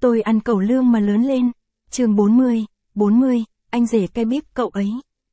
Tôi ăn cẩu lương mà lớn lên. Chương 40, anh rể cái bíp cậu ấy.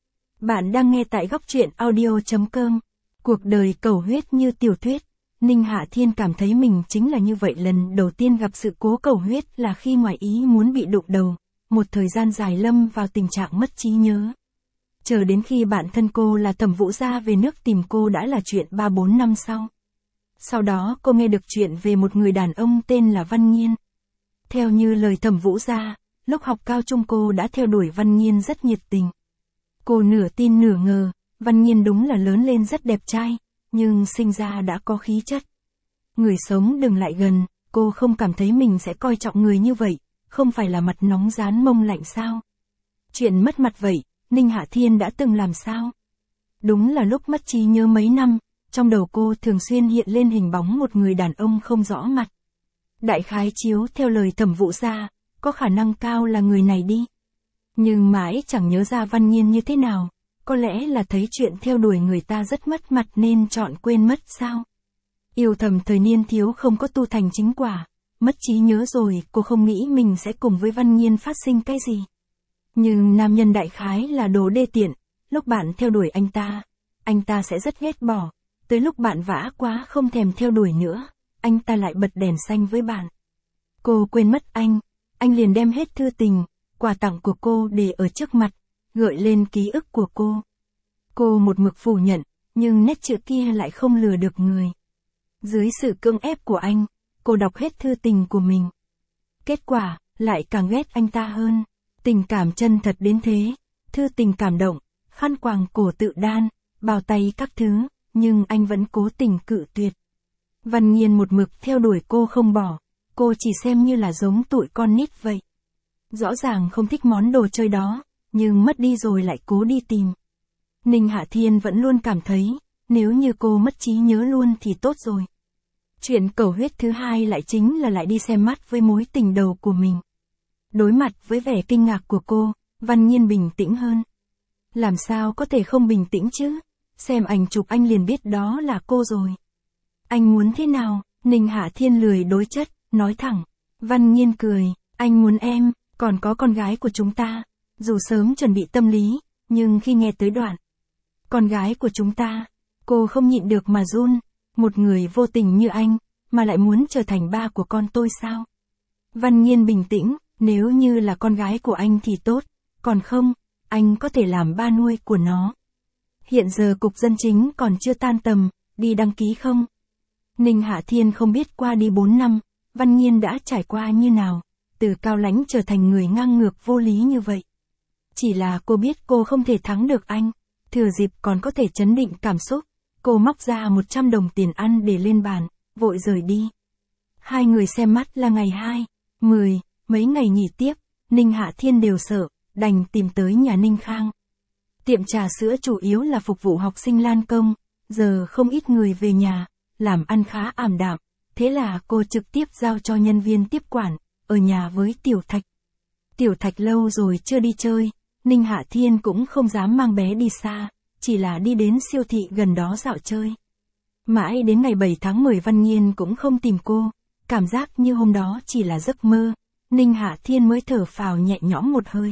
Bạn đang nghe tại góc truyện audio.com. Cuộc đời cầu huyết như tiểu thuyết. Ninh Hạ Thiên cảm thấy mình chính là như vậy, lần đầu tiên gặp sự cố cầu huyết là khi ngoài ý muốn bị đụng đầu, một thời gian dài lâm vào tình trạng mất trí nhớ. Chờ đến khi bạn thân cô là Thẩm Vũ Gia về nước tìm cô đã là chuyện 3-4 năm sau. Sau đó cô nghe được chuyện về một người đàn ông tên là Văn Nhiên. Theo như lời Thẩm Vũ Gia, lúc học cao trung cô đã theo đuổi Văn Nhiên rất nhiệt tình. Cô nửa tin nửa ngờ, Văn Nhiên đúng là lớn lên rất đẹp trai, nhưng sinh ra đã có khí chất. Người sống đừng lại gần, cô không cảm thấy mình sẽ coi trọng người như vậy, không phải là mặt nóng rán mông lạnh sao. Chuyện mất mặt vậy, Ninh Hạ Thiên đã từng làm sao? Đúng là lúc mất trí nhớ mấy năm, trong đầu cô thường xuyên hiện lên hình bóng một người đàn ông không rõ mặt. Đại khái chiếu theo lời Thẩm Vũ Gia, có khả năng cao là người này đi. Nhưng mãi chẳng nhớ ra Văn Nhiên như thế nào, có lẽ là thấy chuyện theo đuổi người ta rất mất mặt nên chọn quên mất sao? Yêu thầm thời niên thiếu không có tu thành chính quả, mất trí nhớ rồi cô không nghĩ mình sẽ cùng với Văn Nhiên phát sinh cái gì. Nhưng nam nhân đại khái là đồ đê tiện, lúc bạn theo đuổi anh ta sẽ rất ghét bỏ, tới lúc bạn vã quá không thèm theo đuổi nữa, anh ta lại bật đèn xanh với bạn. Cô quên mất anh liền đem hết thư tình, quà tặng của cô để ở trước mặt, gợi lên ký ức của cô. Cô một mực phủ nhận, nhưng nét chữ kia lại không lừa được người. Dưới sự cưỡng ép của anh, cô đọc hết thư tình của mình. Kết quả, lại càng ghét anh ta hơn. Tình cảm chân thật đến thế, thư tình cảm động, khăn quàng cổ tự đan, bao tay các thứ, nhưng anh vẫn cố tình cự tuyệt. Văn Nhiên một mực theo đuổi cô không bỏ, cô chỉ xem như là giống tụi con nít vậy. Rõ ràng không thích món đồ chơi đó, nhưng mất đi rồi lại cố đi tìm. Ninh Hạ Thiên vẫn luôn cảm thấy, nếu như cô mất trí nhớ luôn thì tốt rồi. Chuyện cầu huyết thứ hai lại chính là lại đi xem mắt với mối tình đầu của mình. Đối mặt với vẻ kinh ngạc của cô, Văn Nhiên bình tĩnh hơn. Làm sao có thể không bình tĩnh chứ? Xem ảnh chụp anh liền biết đó là cô rồi. Anh muốn thế nào? Ninh Hạ Thiên lười đối chất, nói thẳng. Văn Nhiên cười, anh muốn em, còn có con gái của chúng ta. Dù sớm chuẩn bị tâm lý, nhưng khi nghe tới đoạn con gái của chúng ta, cô không nhịn được mà run. Một người vô tình như anh, mà lại muốn trở thành ba của con tôi sao? Văn Nhiên bình tĩnh, nếu như là con gái của anh thì tốt, còn không, anh có thể làm ba nuôi của nó. Hiện giờ cục dân chính còn chưa tan tầm, đi đăng ký không? Ninh Hạ Thiên không biết qua đi 4 năm, Văn Nhiên đã trải qua như nào, từ cao lãnh trở thành người ngang ngược vô lý như vậy. Chỉ là cô biết cô không thể thắng được anh, thừa dịp còn có thể trấn định cảm xúc, cô móc ra 100 đồng tiền ăn để lên bàn, vội rời đi. Hai người xem mắt là ngày 2, 10, mấy ngày nghỉ tiếp, Ninh Hạ Thiên đều sợ, đành tìm tới nhà Ninh Khang. Tiệm trà sữa chủ yếu là phục vụ học sinh Lan Công, giờ không ít người về nhà, làm ăn khá ảm đạm, thế là cô trực tiếp giao cho nhân viên tiếp quản, ở nhà với Tiểu Thạch. Tiểu Thạch lâu rồi chưa đi chơi, Ninh Hạ Thiên cũng không dám mang bé đi xa, chỉ là đi đến siêu thị gần đó dạo chơi. Mãi đến ngày 7 tháng 10 Văn Nhiên cũng không tìm cô, cảm giác như hôm đó chỉ là giấc mơ, Ninh Hạ Thiên mới thở phào nhẹ nhõm một hơi.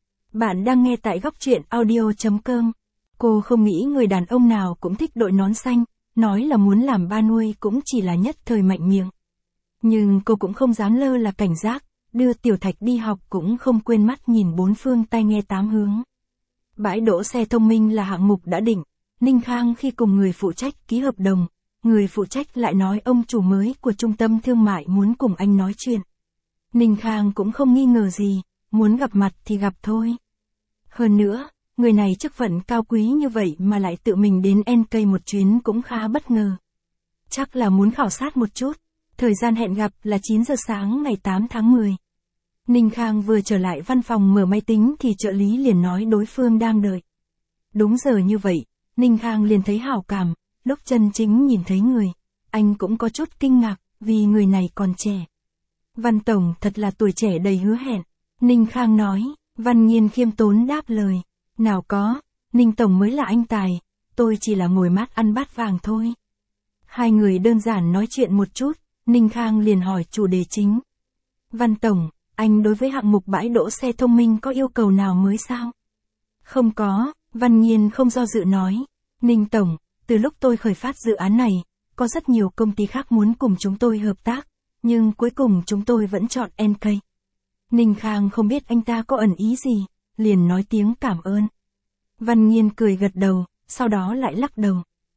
Bạn đang nghe tại góc truyện audio.com. Cô không nghĩ người đàn ông nào cũng thích đội nón xanh, nói là muốn làm ba nuôi cũng chỉ là nhất thời mạnh miệng. Nhưng cô cũng không dám lơ là cảnh giác, đưa Tiểu Thạch đi học cũng không quên mắt nhìn bốn phương tai nghe tám hướng. Bãi đỗ xe thông minh là hạng mục đã định, Ninh Khang khi cùng người phụ trách ký hợp đồng, người phụ trách lại nói ông chủ mới của trung tâm thương mại muốn cùng anh nói chuyện. Ninh Khang cũng không nghi ngờ gì, muốn gặp mặt thì gặp thôi. Hơn nữa, người này chức phận cao quý như vậy mà lại tự mình đến NK một chuyến cũng khá bất ngờ. Chắc là muốn khảo sát một chút, thời gian hẹn gặp là 9 giờ sáng ngày 8 tháng 10. Ninh Khang vừa trở lại văn phòng mở máy tính thì trợ lý liền nói đối phương đang đợi. Đúng giờ như vậy, Ninh Khang liền thấy hảo cảm, lúc chân chính nhìn thấy người, anh cũng có chút kinh ngạc, vì người này còn trẻ. Văn Tổng thật là tuổi trẻ đầy hứa hẹn, Ninh Khang nói. Văn Nhiên khiêm tốn đáp lời. Nào có, Ninh Tổng mới là anh tài, tôi chỉ là ngồi mát ăn bát vàng thôi. Hai người đơn giản nói chuyện một chút, Ninh Khang liền hỏi chủ đề chính. Văn Tổng, anh đối với hạng mục bãi đỗ xe thông minh có yêu cầu nào mới sao? Không có, Văn Nghiên không do dự nói. Ninh Tổng, từ lúc tôi khởi phát dự án này, có rất nhiều công ty khác muốn cùng chúng tôi hợp tác, nhưng cuối cùng chúng tôi vẫn chọn NK. Ninh Khang không biết anh ta có ẩn ý gì, liền nói tiếng cảm ơn. Văn Nghiên cười gật đầu, sau đó lại lắc đầu.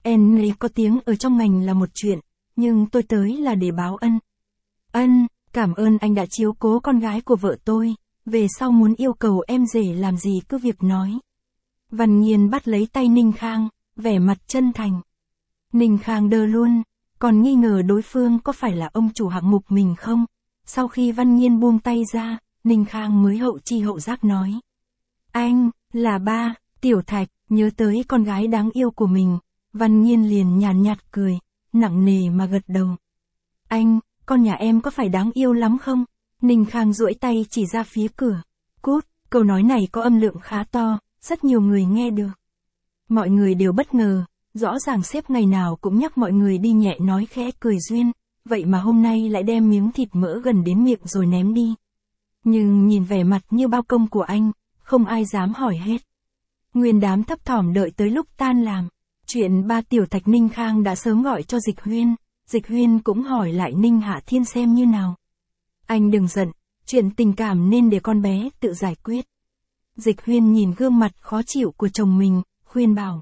NK có tiếng ở trong ngành là một chuyện, nhưng tôi tới là để báo ân. Ân, cảm ơn anh đã chiếu cố con gái của vợ tôi, về sau muốn yêu cầu em rể làm gì cứ việc nói. Văn Nghiên bắt lấy tay Ninh Khang, vẻ mặt chân thành. Ninh Khang đơ luôn, còn nghi ngờ đối phương có phải là ông chủ hạng mục mình không? Sau khi Văn Nghiên buông tay ra, Ninh Khang mới hậu chi hậu giác nói. Anh, là ba, Tiểu Thạch, nhớ tới con gái đáng yêu của mình. Văn Nghiên liền nhàn nhạt cười, nặng nề mà gật đầu. Anh, con nhà em có phải đáng yêu lắm không? Ninh Khang duỗi tay chỉ ra phía cửa. Cút, câu nói này có âm lượng khá to, rất nhiều người nghe được. Mọi người đều bất ngờ, rõ ràng sếp ngày nào cũng nhắc mọi người đi nhẹ nói khẽ cười duyên, vậy mà hôm nay lại đem miếng thịt mỡ gần đến miệng rồi ném đi. Nhưng nhìn vẻ mặt như bao công của anh, không ai dám hỏi hết. Nguyên đám thấp thỏm đợi tới lúc tan làm. Chuyện ba Tiểu Thạch Ninh Khang đã sớm gọi cho Dịch Huyên, Dịch Huyên cũng hỏi lại Ninh Hạ Thiên xem như nào. Anh đừng giận, chuyện tình cảm nên để con bé tự giải quyết. Dịch Huyên nhìn gương mặt khó chịu của chồng mình, khuyên bảo.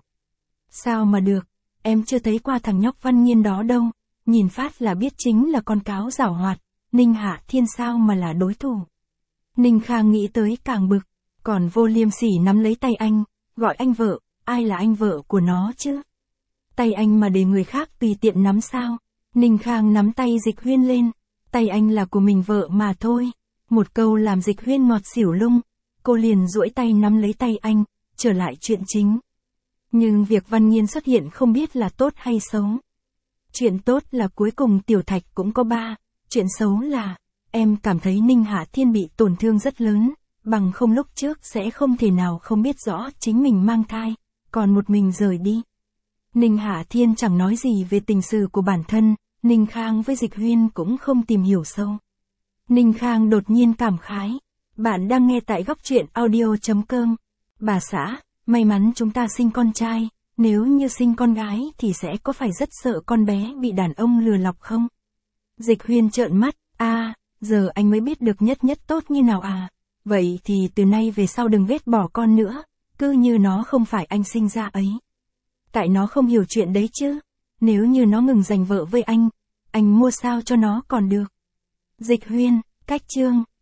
Sao mà được, em chưa thấy qua thằng nhóc Văn Nghiên đó đâu, nhìn phát là biết chính là con cáo giảo hoạt, Ninh Hạ Thiên sao mà là đối thủ. Ninh Khang nghĩ tới càng bực, còn vô liêm sỉ nắm lấy tay anh, gọi anh vợ, ai là anh vợ của nó chứ? Tay anh mà để người khác tùy tiện nắm sao? Ninh Khang nắm tay Dịch Huyên lên, tay anh là của mình vợ mà thôi. Một câu làm Dịch Huyên ngọt xỉu lung, cô liền duỗi tay nắm lấy tay anh, trở lại chuyện chính. Nhưng việc Văn Nghiên xuất hiện không biết là tốt hay xấu. Chuyện tốt là cuối cùng Tiểu Thạch cũng có ba, chuyện xấu là, em cảm thấy Ninh Hạ Thiên bị tổn thương rất lớn, bằng không lúc trước sẽ không thể nào không biết rõ chính mình mang thai, còn một mình rời đi. Ninh Hạ Thiên chẳng nói gì về tình sự của bản thân, Ninh Khang với Dịch Huyên cũng không tìm hiểu sâu. Ninh Khang đột nhiên cảm khái. Bạn đang nghe tại góc truyện audio.com. Bà xã, may mắn chúng ta sinh con trai, nếu như sinh con gái thì sẽ có phải rất sợ con bé bị đàn ông lừa lọc không? Dịch Huyên trợn mắt, giờ anh mới biết được nhất tốt như nào à? Vậy thì từ nay về sau đừng ghét bỏ con nữa, cứ như nó không phải anh sinh ra ấy. Tại nó không hiểu chuyện đấy chứ, nếu như nó ngừng giành vợ với anh mua sao cho nó còn được. Dịch Huyên, cách chương.